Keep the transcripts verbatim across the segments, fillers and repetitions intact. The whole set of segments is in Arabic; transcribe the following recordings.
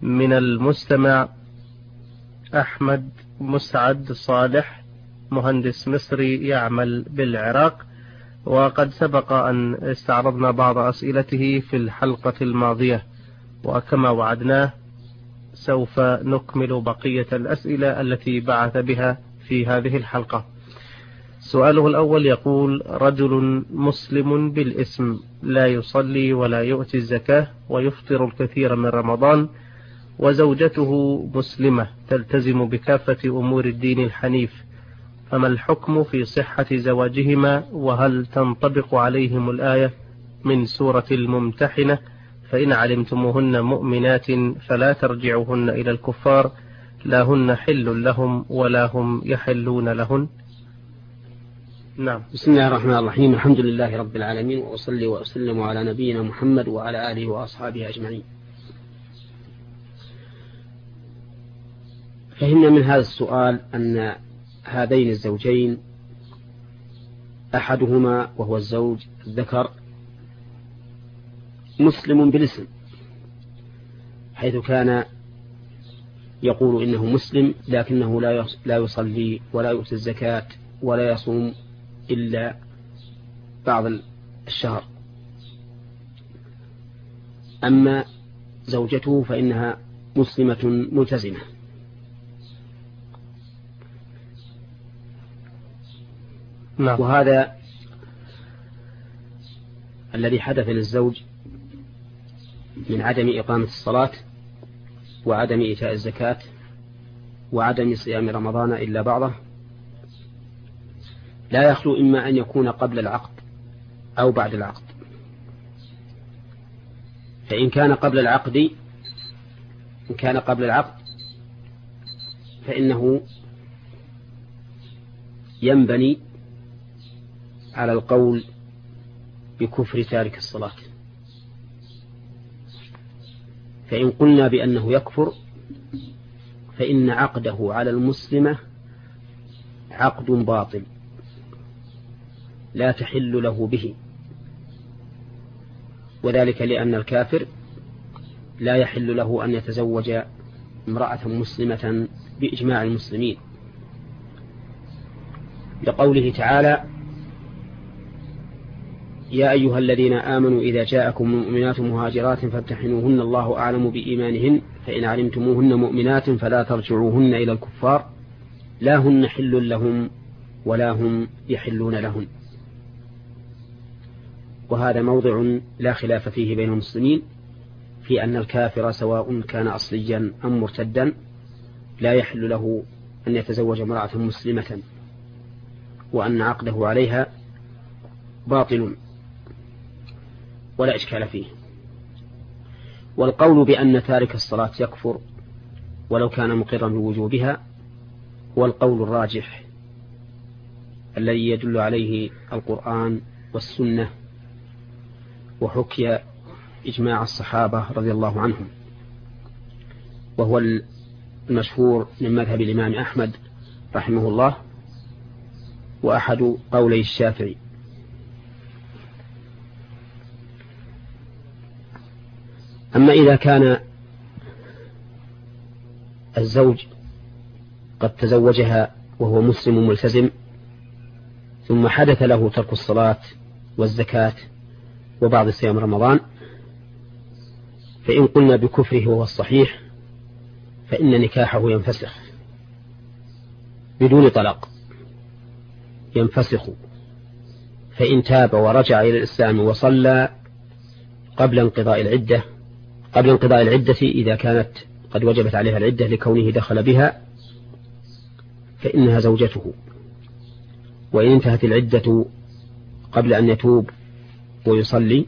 من المستمع أحمد مسعد صالح، مهندس مصري يعمل بالعراق، وقد سبق أن استعرضنا بعض أسئلته في الحلقة الماضية، وكما وعدناه سوف نكمل بقية الأسئلة التي بعث بها في هذه الحلقة. سؤاله الأول يقول: رجل مسلم بالاسم لا يصلي ولا يؤتي الزكاة ويفطر الكثير من رمضان، وزوجته مسلمة تلتزم بكافة أمور الدين الحنيف، فما الحكم في صحة زواجهما؟ وهل تنطبق عليهم الآية من سورة الممتحنة: فإن علمتموهن مؤمنات فلا ترجعوهن إلى الكفار لا هن حل لهم ولا هم يحلون لهن؟ نعم. بسم الله الرحمن الرحيم. الحمد لله رب العالمين، وأصلي وأسلم على نبينا محمد وعلى آله وأصحابه أجمعين. فهمنا من هذا السؤال أن هذين الزوجين أحدهما وهو الزوج الذكر مسلم بالاسم، حيث كان يقول إنه مسلم لكنه لا يصلي ولا يؤتي الزكاة ولا يصوم إلا بعض الشهر. أما زوجته فإنها مسلمة ملتزمة. نعم. وهذا الذي حدث للزوج من عدم إقامة الصلاة وعدم إيتاء الزكاة وعدم صيام رمضان إلا بعضه لا يخلو إما أن يكون قبل العقد أو بعد العقد. فإن كان قبل العقد إن كان قبل العقد فإنه ينبني على القول بكفر تارك الصلاة. فإن قلنا بأنه يكفر فإن عقده على المسلمة عقد باطل لا تحل له به، وذلك لأن الكافر لا يحل له أن يتزوج امرأة مسلمة بإجماع المسلمين، لقوله تعالى: يا أيها الذين آمنوا إذا جاءكم مؤمنات مهاجرات فامتحنوهن الله أعلم بإيمانهن فإن علمتموهن مؤمنات فلا ترجعوهن إلى الكفار لا هن حل لهم ولا هم يحلون لهن. وهذا موضع لا خلاف فيه بين المسلمين في أن الكافر سواء كان أصليا أم مرتدا لا يحل له أن يتزوج امرأة مسلمة، وأن عقده عليها باطل ولا إشكال فيه. والقول بأن تارك الصلاة يكفر ولو كان مقرا بوجوبها هو القول الراجح الذي يدل عليه القرآن والسنة وحكي إجماع الصحابة رضي الله عنهم، وهو المشهور من مذهب الإمام أحمد رحمه الله وأحد قولي الشافعي. أما إذا كان الزوج قد تزوجها وهو مسلم ملتزم ثم حدث له ترك الصلاة والزكاة وبعض صيام رمضان، فإن قلنا بكفره وهو الصحيح فإن نكاحه ينفسخ بدون طلاق، ينفسخ. فإن تاب ورجع إلى الإسلام وصلى قبل انقضاء العدة قبل انقضاء العدة إذا كانت قد وجبت عليها العدة لكونه دخل بها فإنها زوجته. وإن انتهت العدة قبل أن يتوب ويصلي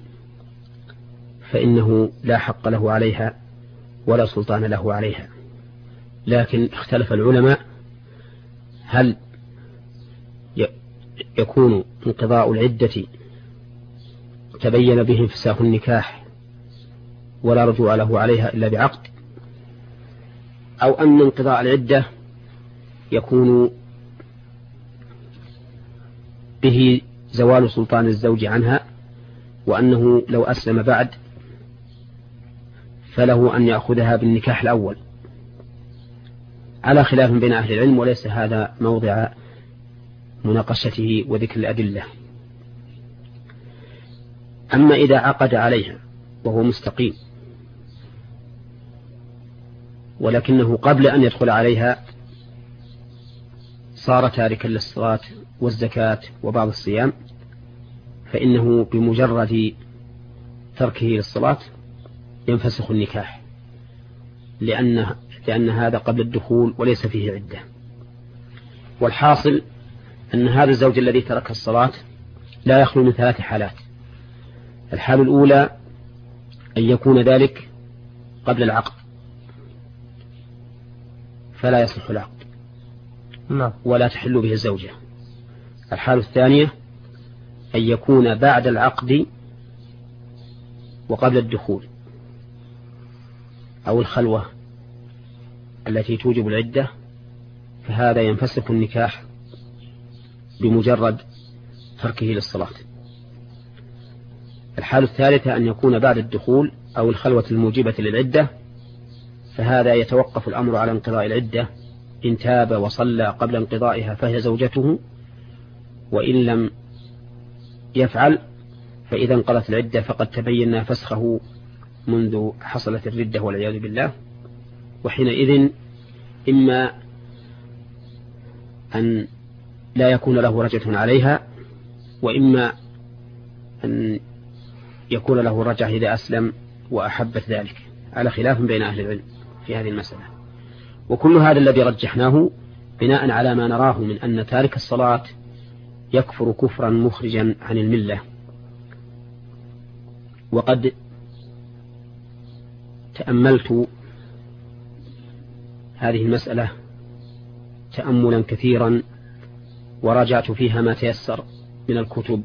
فإنه لا حق له عليها ولا سلطان له عليها. لكن اختلف العلماء هل يكون انقضاء العدة تبين به انفساخ النكاح ولا رجوع له عليها إلا بعقد، أو أن انقضاء العدة يكون به زوال سلطان الزوج عنها، وأنه لو أسلم بعد فله أن يأخذها بالنكاح الأول، على خلاف بين أهل العلم، وليس هذا موضع مناقشته وذكر الأدلة. أما إذا عقد عليها وهو مستقيم ولكنه قبل أن يدخل عليها صار تاركا للصلاة والزكاة وبعض الصيام، فإنه بمجرد تركه للصلاة ينفسخ النكاح، لأن, لأن هذا قبل الدخول وليس فيه عدة. والحاصل أن هذا الزوج الذي ترك الصلاة لا يخلو من ثلاث حالات. الحال الأولى أن يكون ذلك قبل العقد فلا يصح العقد ولا تحل به الزوجة. الحال الثانية أن يكون بعد العقد وقبل الدخول أو الخلوة التي توجب العدة، فهذا ينفسخ النكاح بمجرد تركه للصلاة. الحال الثالثة أن يكون بعد الدخول أو الخلوة الموجبة للعدة، فهذا يتوقف الأمر على انقضاء العدة، إن تاب وصلى قبل انقضائها فهي زوجته، وإن لم يفعل فإذا انقضت العدة فقد تبين فسخه منذ حصلت الردة والعياذ بالله، وحينئذ إما أن لا يكون له رجعة عليها، وإما أن يكون له رجعة إذا أسلم وأحبت ذلك، على خلاف بين أهل العلم في هذه المسألة. وكل هذا الذي رجحناه بناء على ما نراه من أن تارك الصلاة يكفر كفرا مخرجا عن الملة. وقد تأملت هذه المسألة تأملا كثيرا وراجعت فيها ما تيسر من الكتب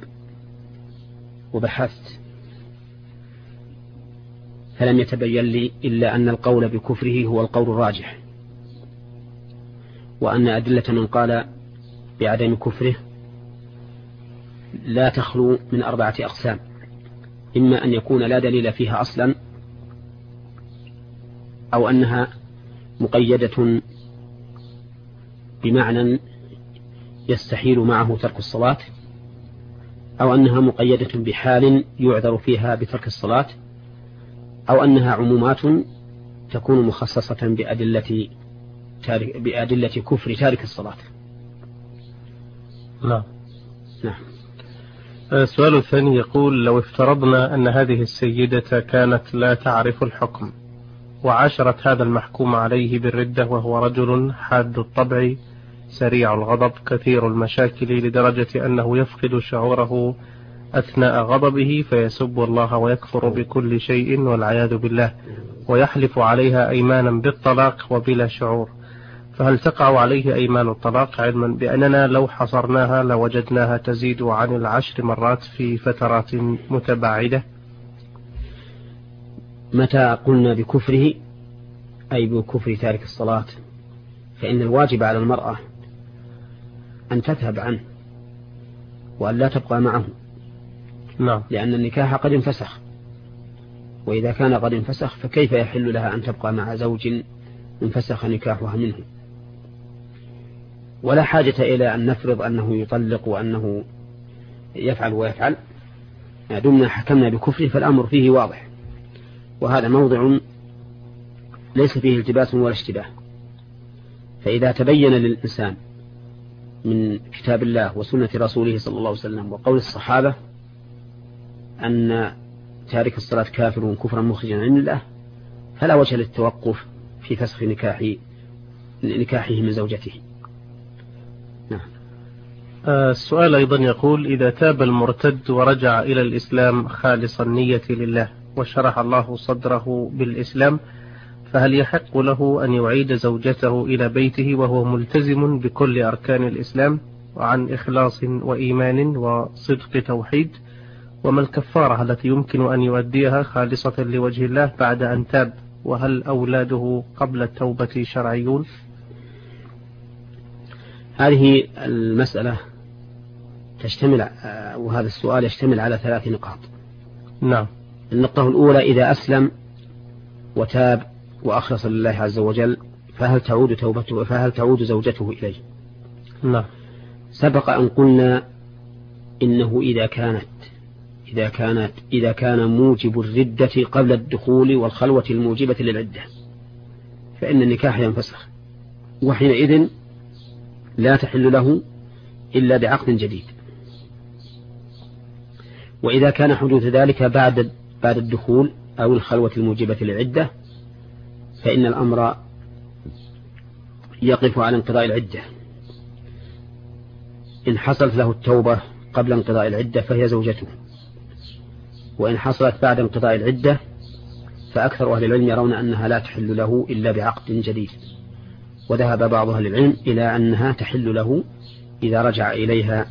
وبحثت، فلم يتبين لي إلا أن القول بكفره هو القول الراجح، وأن أدلة من قال بعدم كفره لا تخلو من أربعة أقسام: إما أن يكون لا دليل فيها أصلا، أو أنها مقيدة بمعنى يستحيل معه ترك الصلاة، أو أنها مقيدة بحال يعذر فيها بترك الصلاة، أو أنها عمومات تكون مخصصة بأدلة بأدلة كفر تارك الصلاة. نعم. نعم. السؤال الثاني يقول: لو افترضنا أن هذه السيدة كانت لا تعرف الحكم وعاشرت هذا المحكوم عليه بالردة، وهو رجل حاد الطبع سريع الغضب كثير المشاكل لدرجة أنه يفقد شعوره أثناء غضبه فيسب الله ويكفر بكل شيء والعياذ بالله، ويحلف عليها أيمانا بالطلاق وبلا شعور، فهل تقع عليه أيمان الطلاق، علما بأننا لو حصرناها لوجدناها تزيد عن العشر مرات في فترات متباعدة؟ متى قلنا بكفره أي بكفر تارك الصلاة، فإن الواجب على المرأة أن تذهب عنه وأن لا تبقى معه. نعم. لأن النكاح قد انفسخ، وإذا كان قد انفسخ فكيف يحل لها أن تبقى مع زوج انفسخ نكاحها منه؟ ولا حاجة إلى أن نفرض أنه يطلق وأنه يفعل ويفعل، ما دمنا حكمنا بكفره فالأمر فيه واضح، وهذا موضع ليس فيه التباس ولا اشتباه. فإذا تبين للإنسان من كتاب الله وسنة رسوله صلى الله عليه وسلم وقول الصحابة أن تارك الصلاة كافر كفرا مخرجا عن الله، فلا وجه للتوقف في فسخ نكاح نكاحه من زوجته. نعم. السؤال أيضا يقول: إذا تاب المرتد ورجع إلى الإسلام خالص النية لله وشرح الله صدره بالإسلام، فهل يحق له أن يعيد زوجته إلى بيته وهو ملتزم بكل أركان الإسلام وعن إخلاص وإيمان وصدق توحيد؟ وما الكفارة التي يمكن أن يؤديها خالصة لوجه الله بعد أن تاب؟ وهل أولاده قبل التوبة شرعيون؟ هذه المسألة تشتمل وهذا السؤال يشتمل على ثلاث نقاط. نعم. النقطة الأولى: إذا أسلم وتاب وأخلص لله عز وجل فهل تعود توبته فهل تعود زوجته إليه؟ لا. سبق أن قلنا إنه إذا كانت إذا كانت إذا كان موجب الردة قبل الدخول والخلوة الموجبة للعدة فإن النكاح ينفسخ، وحينئذ لا تحل له إلا بعقد جديد. وإذا كان حدوث ذلك بعد بعد الدخول أو الخلوة الموجبة للعدة فإن الأمر يقف على انقضاء العدة. إن حصلت له التوبة قبل انقضاء العدة فهي زوجته، وإن حصلت بعد انقضاء العدة فأكثر أهل العلم يرون أنها لا تحل له إلا بعقد جديد، وذهب بعض أهل العلم إلى أنها تحل له إذا رجع إليها،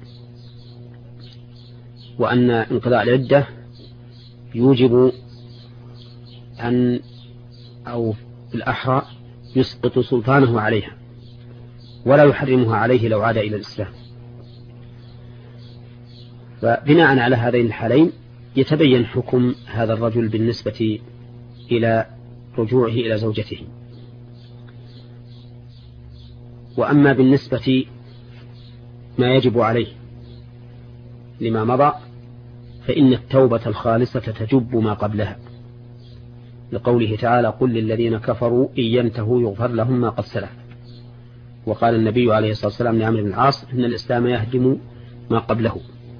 وأن انقضاء العدة يوجب أن أو الأحرى يسقط سلطانه عليها ولا يحرمها عليه لو عاد إلى الإسلام. فبناء على هذين الحالين يتبين حكم هذا الرجل بالنسبة إلى رجوعه إلى زوجته. وأما بالنسبة ما يجب عليه لما مضى فإن التوبة الخالصة تجب ما قبلها، لقوله تعالى: قل للذين كفروا إن ينتهوا يغفر لهم ما قد سلف. وقال النبي عليه الصلاة والسلام لعمرو بن العاص: إن الإسلام يهدم ما قبله.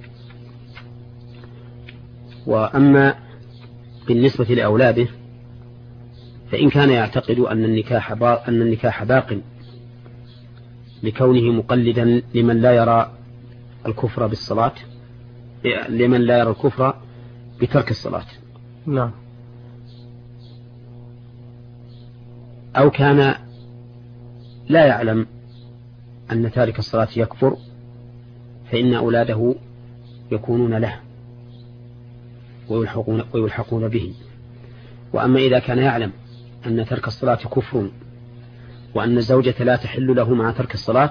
وأما بالنسبة لأولاده فإن كان يعتقد أن النكاح أن النكاح باق لكونه مقلدا لمن لا يرى الكفر بالصلاة لمن لا يرى الكفر بترك الصلاة، نعم، أو كان لا يعلم أن تارك الصلاة يكفر فإن أولاده يكونون له ويلحقون, ويلحقون به. وأما إذا كان يعلم أن ترك الصلاة كفر وأن الزوجة لا تحل له مع ترك الصلاة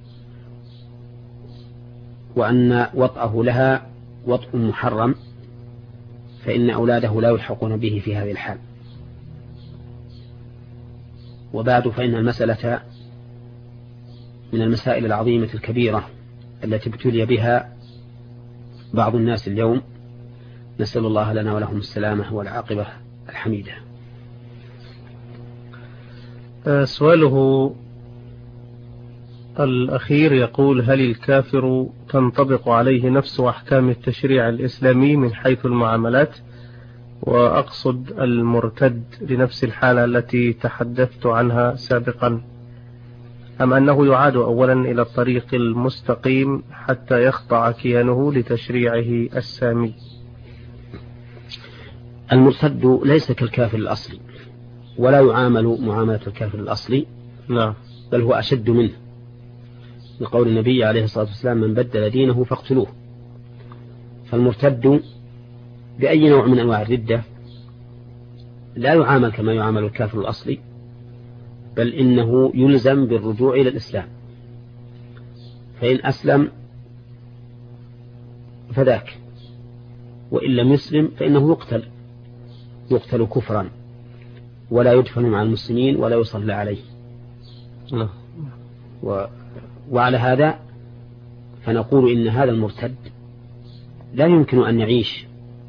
وأن وطأه لها وطء محرم فإن أولاده لا يلحقون به في هذه الحال. وبعد فإن المسألة من المسائل العظيمة الكبيرة التي ابتلي بها بعض الناس اليوم، نسأل الله لنا ولهم السلامة والعاقبة الحميدة. سؤاله الأخير يقول: هل الكافر تنطبق عليه نفس أحكام التشريع الإسلامي من حيث المعاملات؟ وأقصد المرتد لنفس الحالة التي تحدثت عنها سابقا، أم أنه يعاد أولا إلى الطريق المستقيم حتى يخضع كيانه لتشريعه السامي؟ المرتد ليس كالكافر الأصلي ولا يعامل معاملة الكافر الأصلي، نعم، بل هو أشد منه، لقول النبي عليه الصلاة والسلام: من بدل دينه فاقتلوه. فالمرتد بأي نوع من أنواع الردة لا يعامل كما يعامل الكافر الأصلي، بل إنه يلزم بالرجوع إلى الإسلام، فإن أسلم فذاك، وإن لم يسلم فإنه يقتل يقتل كفرا ولا يدفن مع المسلمين ولا يصلى عليه. و... وعلى هذا فنقول إن هذا المرتد لا يمكن أن يعيش،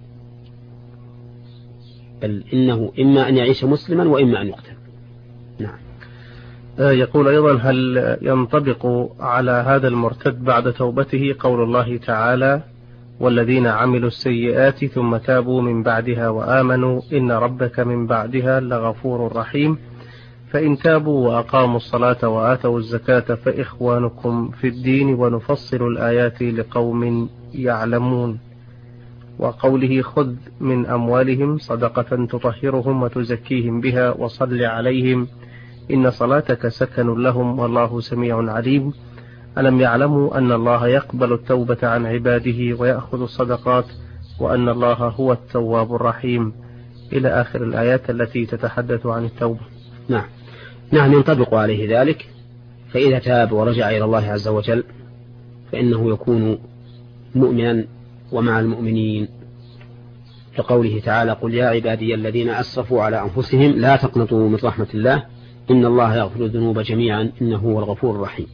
بل إنه إما أن يعيش مسلما وإما أن يقتل. نعم. يقول أيضا: هل ينطبق على هذا المرتد بعد توبته قول الله تعالى: والذين عملوا السيئات ثم تابوا من بعدها وآمنوا إن ربك من بعدها لغفور رحيم، فإن تابوا وأقاموا الصلاة وآتوا الزكاة فإخوانكم في الدين ونفصل الآيات لقوم يعلمون، وقوله: خذ من أموالهم صدقة تطهرهم وتزكيهم بها وصل عليهم إن صلاتك سكن لهم والله سميع عليم، ألم يعلموا أن الله يقبل التوبة عن عباده ويأخذ الصدقات وأن الله هو التواب الرحيم، إلى آخر الآيات التي تتحدث عن التوبة. نعم نعم ينطبق عليه ذلك، فإذا تاب ورجع إلى الله عز وجل فإنه يكون مؤمنا ومع المؤمنين لقوله تعالى: قل يا عبادي الذين أسرفوا على أنفسهم لا تقنطوا من رحمة الله إن الله يغفر الذنوب جميعا إنه هو الغفور الرحيم.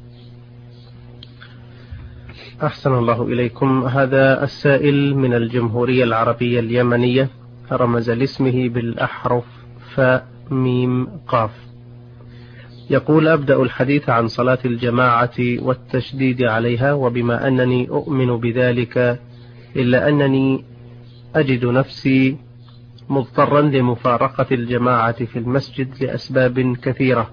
أحسن الله إليكم. هذا السائل من الجمهورية العربية اليمنية رمز لاسمه بالأحرف فاء ميم قاف. يقول: أبدأ الحديث عن صلاة الجماعة والتشديد عليها، وبما أنني أؤمن بذلك إلا أنني أجد نفسي مضطرا لمفارقة الجماعة في المسجد لأسباب كثيرة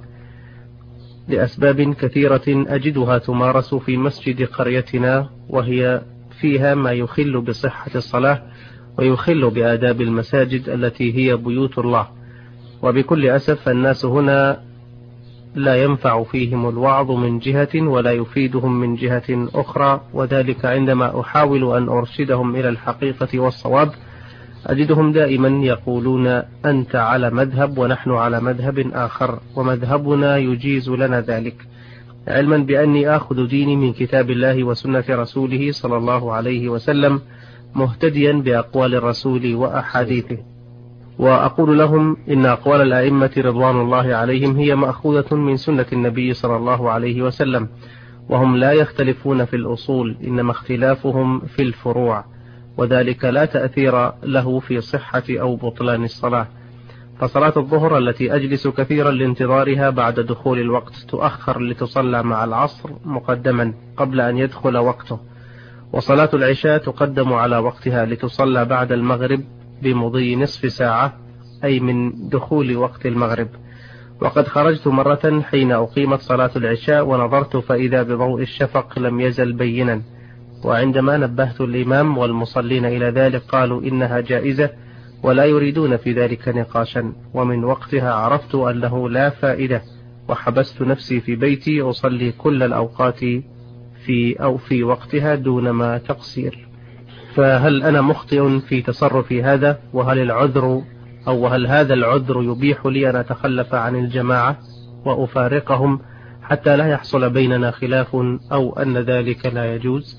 لأسباب كثيرة أجدها تمارس في مسجد قريتنا، وهي فيها ما يخل بصحة الصلاة ويخل بآداب المساجد التي هي بيوت الله. وبكل أسف الناس هنا لا ينفع فيهم الوعظ من جهة ولا يفيدهم من جهة أخرى، وذلك عندما أحاول أن أرشدهم إلى الحقيقة والصواب أجدهم دائما يقولون: أنت على مذهب ونحن على مذهب آخر، ومذهبنا يجيز لنا ذلك، علما بأني آخذ ديني من كتاب الله وسنة رسوله صلى الله عليه وسلم مهتديا بأقوال الرسول وأحاديثه. وأقول لهم: إن أقوال الأئمة رضوان الله عليهم هي مأخوذة من سنة النبي صلى الله عليه وسلم، وهم لا يختلفون في الأصول، إنما اختلافهم في الفروع، وذلك لا تأثير له في صحة أو بطلان الصلاة. فصلاة الظهر التي أجلس كثيرا لانتظارها بعد دخول الوقت تؤخر لتصلى مع العصر مقدما قبل أن يدخل وقته، وصلاة العشاء تقدم على وقتها لتصلى بعد المغرب بمضي نصف ساعة، أي من دخول وقت المغرب. وقد خرجت مرة حين أقيمت صلاة العشاء ونظرت فإذا بضوء الشفق لم يزل بينا، وعندما نبهت الإمام والمصلين إلى ذلك قالوا إنها جائزة ولا يريدون في ذلك نقاشا، ومن وقتها عرفت أنه لا فائدة، وحبست نفسي في بيتي أصلي كل الأوقات في أو في وقتها دون ما تقصير. فهل أنا مخطئ في تصرفي هذا؟ وهل العذر أو وهل هذا العذر يبيح لي أن أتخلف عن الجماعة وأفارقهم حتى لا يحصل بيننا خلاف، أو أن ذلك لا يجوز؟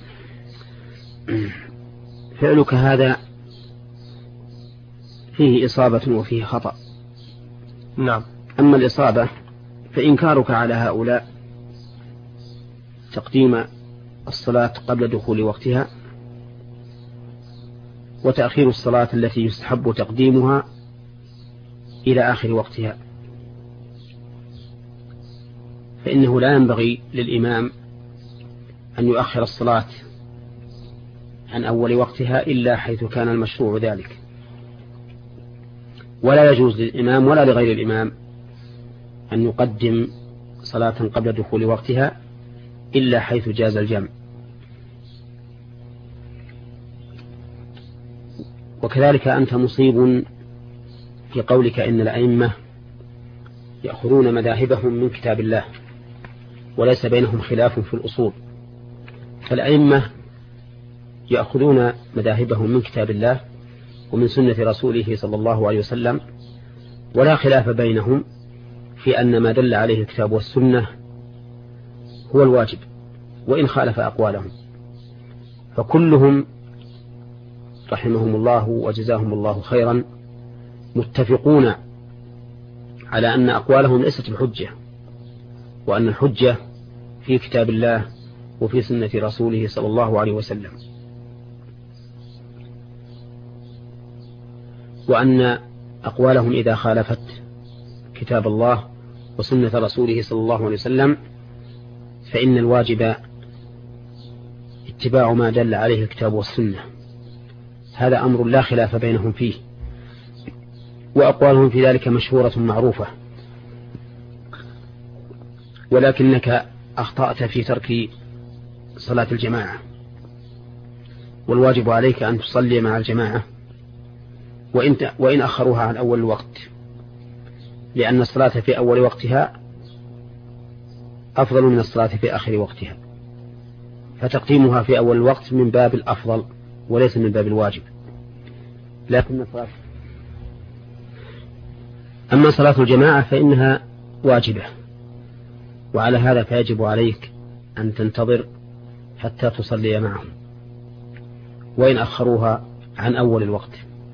فعلك هذا فيه إصابة وفيه خطأ. نعم. أما الإصابة فإنكارك على هؤلاء تقديم الصلاة قبل دخول وقتها، وتأخير الصلاة التي يستحب تقديمها إلى آخر وقتها، فإنه لا ينبغي للإمام أن يؤخر الصلاة عن أول وقتها إلا حيث كان المشروع ذلك، ولا يجوز للإمام ولا لغير الإمام أن يقدم صلاة قبل دخول وقتها إلا حيث جاز الجمع. وكذلك أنت مصيب في قولك إن الأئمة يأخذون مذاهبهم من كتاب الله وليس بينهم خلاف في الأصول. فالأئمة يأخذون مذاهبهم من كتاب الله ومن سنة رسوله صلى الله عليه وسلم، ولا خلاف بينهم في أن ما دل عليه الكتاب والسنة هو الواجب وإن خالف أقوالهم. فكلهم رحمهم الله وجزاهم الله خيرا متفقون على أن أقوالهم ليست بحجة، وأن الحجة في كتاب الله وفي سنة رسوله صلى الله عليه وسلم، وأن أقوالهم إذا خالفت كتاب الله وسنة رسوله صلى الله عليه وسلم فإن الواجب اتباع ما دل عليه الكتاب والسنة. هذا أمر لا خلاف بينهم فيه، وأقوالهم في ذلك مشهورة معروفة، ولكنك أخطأت في ترك صلاة الجماعة، والواجب عليك أن تصلي مع الجماعة وإن, وإن أخروها عن أول الوقت، لأن الصلاة في أول وقتها أفضل من الصلاة في آخر وقتها، فتقديمها في أول الوقت من باب الأفضل وليس من باب الواجب. لكن الصلاة أما صلاة الجماعة فإنها واجبة، وعلى هذا فيجب عليك أن تنتظر حتى تصلي معهم وإن أخروها عن أول الوقت.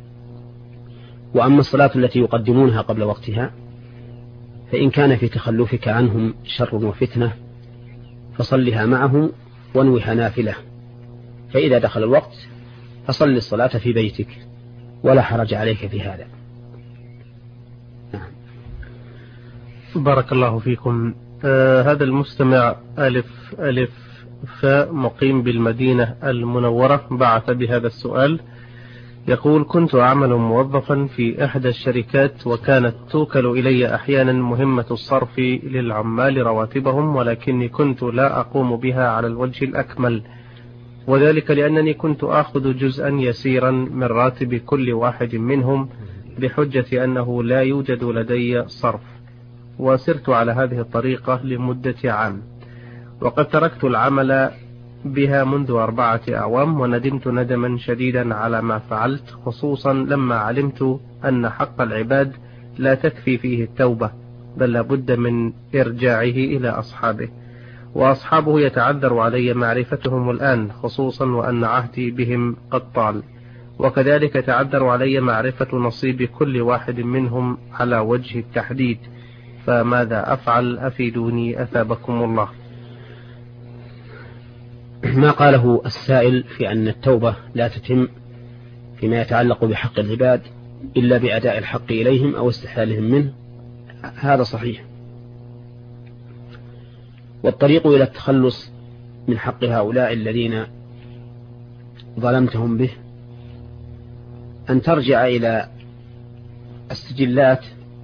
وأما الصلاة التي يقدمونها قبل وقتها فإن كان في تخلفك عنهم شر وفتنة فصلها معهم وانوها نافلة، فإذا دخل الوقت فصل الصلاة في بيتك ولا حرج عليك في هذا. نعم. بارك الله فيكم. آه هذا المستمع ألف ألف فاء مقيم بالمدينة المنورة بعث بهذا السؤال، يقول: كنت أعمل موظفا في إحدى الشركات، وكانت توكل إلي أحيانا مهمة الصرف للعمال رواتبهم، ولكني كنت لا أقوم بها على الوجه الأكمل، وذلك لأنني كنت آخذ جزءا يسيرا من راتب كل واحد منهم بحجة أنه لا يوجد لدي صرف، وسرت على هذه الطريقة لمدة عام، وقد تركت العمل بها منذ أربعة أعوام، وندمت ندما شديدا على ما فعلت، خصوصا لما علمت أن حق العباد لا تكفي فيه التوبة، بل لابد من إرجاعه إلى أصحابه، وأصحابه يتعذر علي معرفتهم الآن، خصوصا وأن عهدي بهم قد طال، وكذلك يتعذر علي معرفة نصيب كل واحد منهم على وجه التحديد، فماذا أفعل؟ أفيدوني أثابكم الله. ما قاله السائل في أن التوبة لا تتم فيما يتعلق بحق العباد إلا بأداء الحق إليهم أو استحلالهم منه، هذا صحيح، والطريق إلى التخلص من حق هؤلاء الذين ظلمتهم به أن ترجع إلى السجلات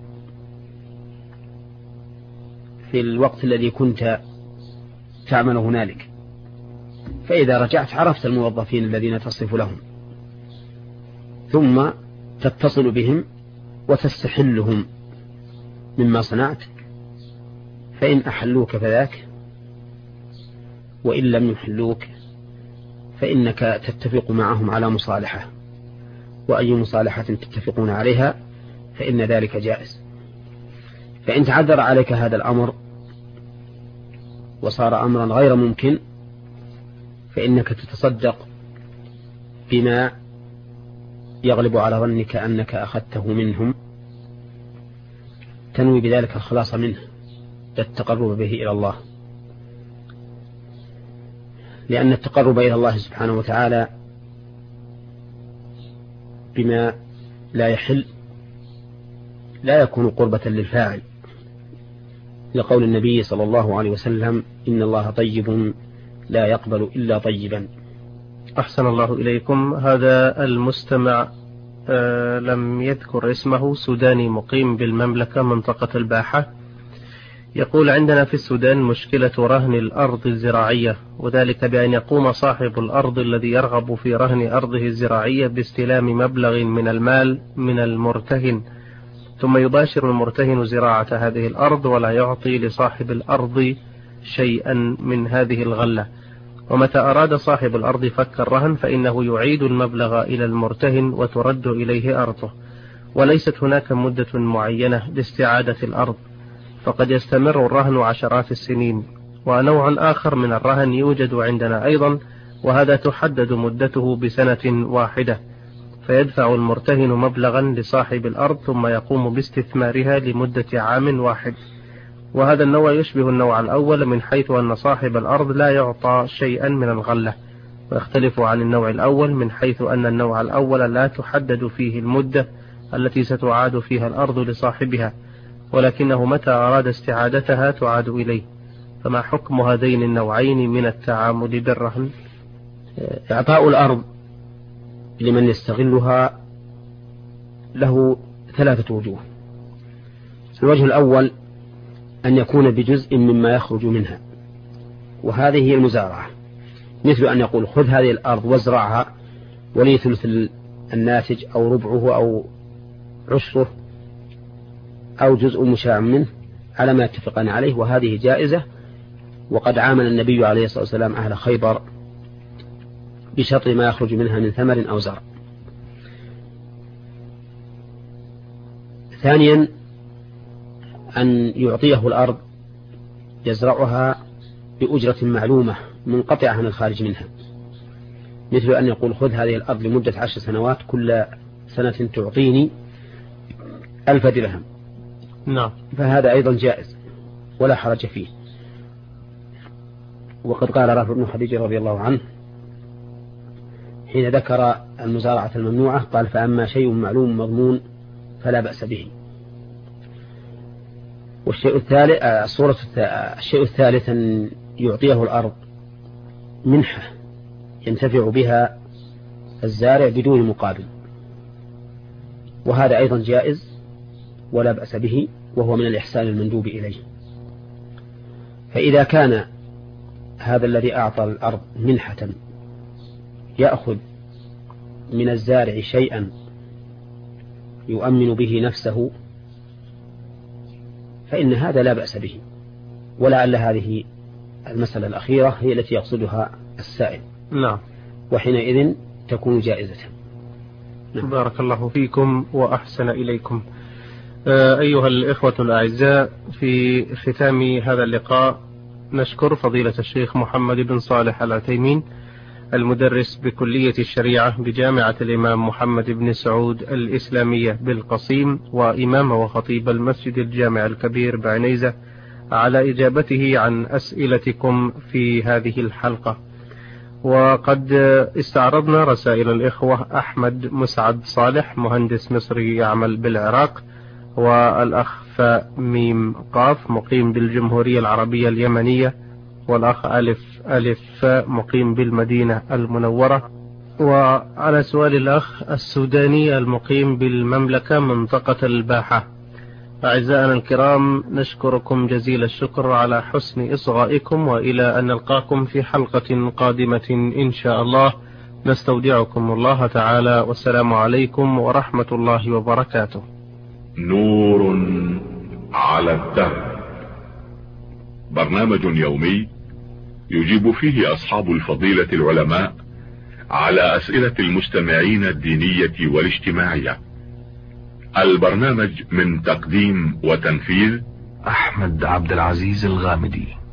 في الوقت الذي كنت تعمل هنالك، فإذا رجعت عرفت الموظفين الذين تصف لهم، ثم تتصل بهم وتستحلهم مما صنعت، فإن أحلوك فذاك، وإن لم يحلوك فإنك تتفق معهم على مصالحة، وأي مصالحة تتفقون عليها فإن ذلك جائز. فإن تعذر عليك هذا الأمر وصار أمرا غير ممكن فإنك تتصدق بما يغلب على ظنك أنك أخذته منهم، تنوي بذلك الخلاص منه للتقرب به إلى الله، لأن التقرب إلى الله سبحانه وتعالى بما لا يحل لا يكون قربة للفاعل، لقول النبي صلى الله عليه وسلم: إن الله طيب لا يقبل إلا طيبا. أحسن الله إليكم. هذا المستمع آه لم يذكر اسمه، سوداني مقيم بالمملكة منطقة الباحة، يقول: عندنا في السودان مشكلة رهن الأرض الزراعية، وذلك بأن يقوم صاحب الأرض الذي يرغب في رهن أرضه الزراعية باستلام مبلغ من المال من المرتهن، ثم يباشر المرتهن زراعة هذه الأرض ولا يعطي لصاحب الأرض شيئا من هذه الغلة، ومتى أراد صاحب الأرض فك الرهن فإنه يعيد المبلغ إلى المرتهن وترد إليه أرضه، وليست هناك مدة معينة لاستعادة الأرض، فقد يستمر الرهن عشرات السنين. ونوع آخر من الرهن يوجد عندنا أيضا، وهذا تحدد مدته بسنة واحدة، فيدفع المرتهن مبلغا لصاحب الأرض ثم يقوم باستثمارها لمدة عام واحد، وهذا النوع يشبه النوع الأول من حيث أن صاحب الأرض لا يعطى شيئا من الغلة، ويختلف عن النوع الأول من حيث أن النوع الأول لا تحدد فيه المدة التي ستعاد فيها الأرض لصاحبها، ولكنه متى أراد استعادتها تعاد إليه. فما حكم هذين النوعين من التعامل بالرهن؟ إعطاء الأرض لمن يستغلها له ثلاثة وجوه. الوجه الأول أن يكون بجزء مما يخرج منها، وهذه هي المزارعة، مثل أن يقول: خذ هذه الأرض وازرعها ولي ثلث الناتج أو ربعه أو عشره أو جزء مشاع منه على ما اتفقنا عليه، وهذه جائزة، وقد عامل النبي عليه الصلاة والسلام أهل خيبر بشطر ما يخرج منها من ثمر أو زرع. ثانيا أن يعطيه الأرض يزرعها بأجرة معلومة منقطعة عن الخارج منها، مثل أن يقول: خذ هذه الأرض لمدة عشر سنوات، كل سنة تعطيني ألف درهم. نعم. فهذا أيضا جائز ولا حرج فيه. وقد قال رافع بن خديج رضي الله عنه حين ذكر المزارعة الممنوعة قال: فأما شيء معلوم مضمون فلا بأس به. والشيء الثالث الصورة الشيء الثالث أن يعطيه الأرض منحة ينتفع بها الزارع بدون مقابل، وهذا أيضا جائز ولا بأس به، وهو من الإحسان المندوب إليه. فإذا كان هذا الذي أعطى الأرض منحة يأخذ من الزارع شيئا يؤمن به نفسه فإن هذا لا بأس به، ولعل هذه المسألة الأخيرة هي التي يقصدها السائل. نعم. وحينئذ تكون جائزة. نعم. بارك الله فيكم وأحسن إليكم. أيها الإخوة الأعزاء، في ختام هذا اللقاء نشكر فضيلة الشيخ محمد بن صالح العثيمين المدرس بكلية الشريعة بجامعة الإمام محمد بن سعود الإسلامية بالقصيم، وإمام وخطيب المسجد الجامع الكبير بعنيزة، على إجابته عن أسئلتكم في هذه الحلقة. وقد استعرضنا رسائل الإخوة أحمد مسعد صالح مهندس مصري يعمل بالعراق، والأخ فاء ميم قاف مقيم بالجمهورية العربية اليمنية، والأخ ألف ألف فاء مقيم بالمدينة المنورة، وعلى سؤال الأخ السوداني المقيم بالمملكة منطقة الباحة. أعزائنا الكرام، نشكركم جزيل الشكر على حسن إصغائكم، وإلى أن نلقاكم في حلقة قادمة إن شاء الله. نستودعكم الله تعالى، والسلام عليكم ورحمة الله وبركاته. نور على الدرب، برنامج يومي يجيب فيه أصحاب الفضيلة العلماء على أسئلة المستمعين الدينية والاجتماعية. البرنامج من تقديم وتنفيذ أحمد عبد العزيز الغامدي.